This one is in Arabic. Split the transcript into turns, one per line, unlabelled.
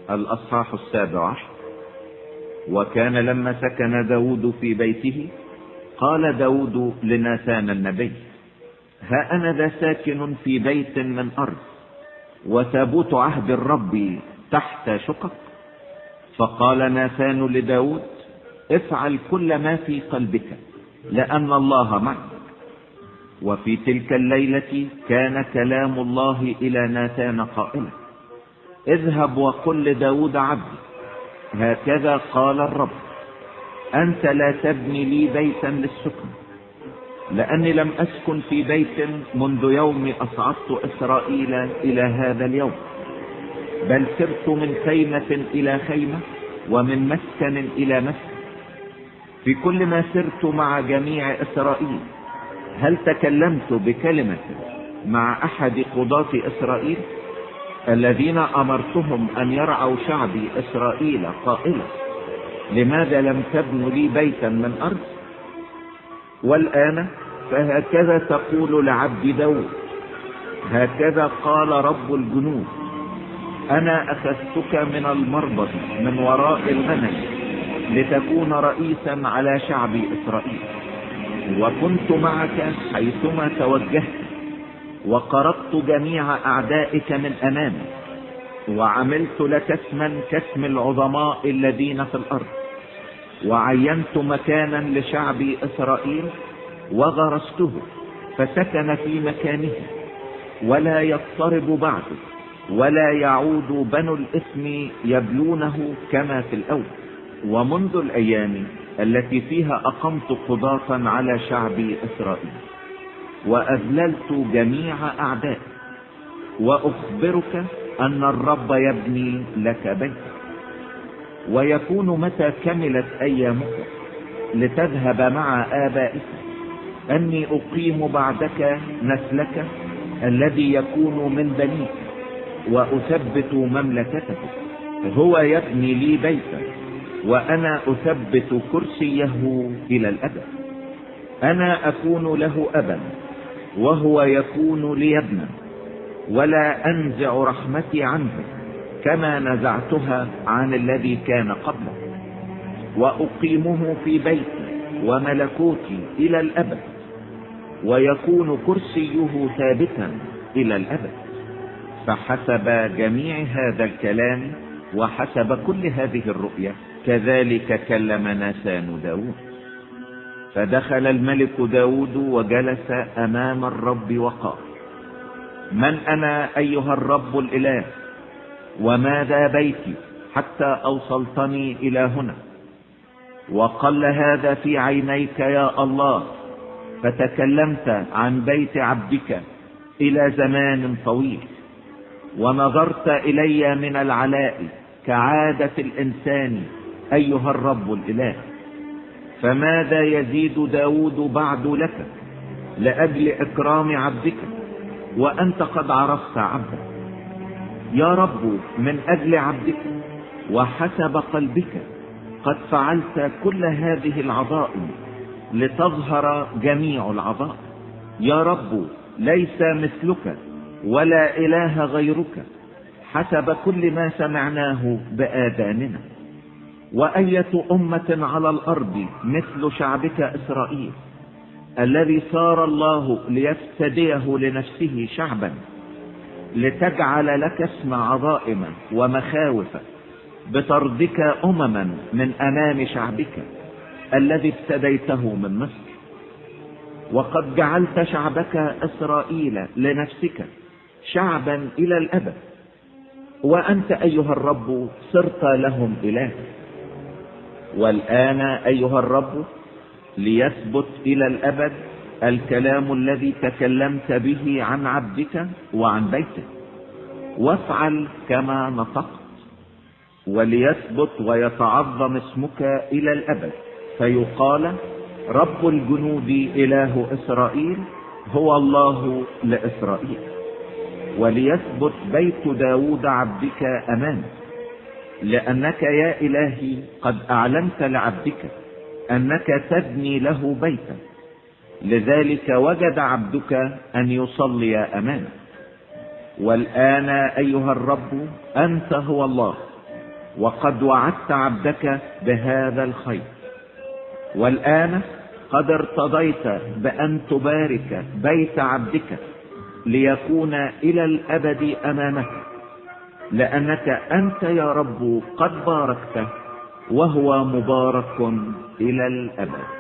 الأصحاح 17. وكان لما سكن داود في بيته قال داود لناثان النبي: ها أنا ذا ساكن في بيت من أرض، وتابوت عهد الرب تحت شقق. فقال ناثان لداود: افعل كل ما في قلبك، لأن الله معك. وفي تلك الليلة كان كلام الله إلى ناثان قائلا: اذهب وقل لداود عبدي: هكذا قال الرب، أنت لا تبني لي بيتا للسكن، لأني لم أسكن في بيت منذ يوم أصعدت إسرائيل إلى هذا اليوم، بل سرت من خيمة إلى خيمة ومن مسكن إلى مسكن. في كل ما سرت مع جميع إسرائيل هل تكلمت بكلمة مع أحد قضاة إسرائيل الذين أمرتهم أن يرعوا شعبي إسرائيل قائلا: لماذا لم تبنوا لي بيتا من أرض؟ والآن فهكذا تقول لعبد داود: هكذا قال رب الجنود، أنا أخذتك من المربض من وراء الغنم لتكون رئيسا على شعب إسرائيل، وكنت معك حيثما توجهت، وقرضت جميع أعدائك من أمامي، وعملت لك اسما كاسم العظماء الذين في الأرض، وعينت مكانا لشعب إسرائيل وغرسته فسكن في مكانه، ولا يضطرب بعده، ولا يعود بنو الإثم يبلونه كما في الأول. ومنذ الأيام التي فيها أقمت قضاة على شعب إسرائيل وأذللت جميع أعدائي، وأخبرك أن الرب يبني لك بيتا. ويكون متى كملت أيامك لتذهب مع آبائك أني أقيم بعدك نسلك الذي يكون من بنيك، وأثبت مملكته. هو يبني لي بيتا، وأنا أثبت كرسيه إلى الأبد. أنا أكون له أبا، وهو يكون لي ابنا، ولا أنزع رحمتي عنه كما نزعتها عن الذي كان قبله، وأقيمه في بيتي وملكوتي إلى الأبد، ويكون كرسيه ثابتا إلى الأبد. فحسب جميع هذا الكلام وحسب كل هذه الرؤيا كذلك كلم ناثان داود. فدخل الملك داود وجلس أمام الرب وقال: من أنا أيها الرب الإله؟ وماذا بيتي حتى أوصلتني إلى هنا؟ وقل هذا في عينيك يا الله، فتكلمت عن بيت عبدك إلى زمان طويل، ونظرت إلي من العلاء كعادة الإنسان أيها الرب الإله. فماذا يزيد داود بعد لك لأجل إكرام عبدك، وأنت قد عرفت عبدك؟ يا رب، من أجل عبدك وحسب قلبك قد فعلت كل هذه العظائم لتظهر جميع العظائم. يا رب، ليس مثلك ولا إله غيرك حسب كل ما سمعناه بآذاننا. وأية أمة على الأرض مثل شعبك إسرائيل، الذي صار الله ليفتديه لنفسه شعبا، لتجعل لك اسم عظائم ومخاوف، بطردك أمما من أمام شعبك الذي افتديته من مصر. وقد جعلت شعبك إسرائيل لنفسك شعبا إلى الأبد، وأنت أيها الرب صرت لهم إله. والآن أيها الرب، ليثبت إلى الأبد الكلام الذي تكلمت به عن عبدك وعن بيتك، وافعل كما نطقت، وليثبت ويتعظم اسمك إلى الأبد، فيقال: رب الجنود إله إسرائيل هو الله لإسرائيل. وليثبت بيت داود عبدك أمامك، لأنك يا إلهي قد أعلنت لعبدك أنك تبني له بيتا، لذلك وجد عبدك أن يصلي أمامك. والآن أيها الرب، أنت هو الله، وقد وعدت عبدك بهذا الخير، والآن قد ارتضيت بأن تبارك بيت عبدك ليكون إلى الأبد أمامك، لأنك أنت يا رب قد باركته وهو مبارك إلى الأبد.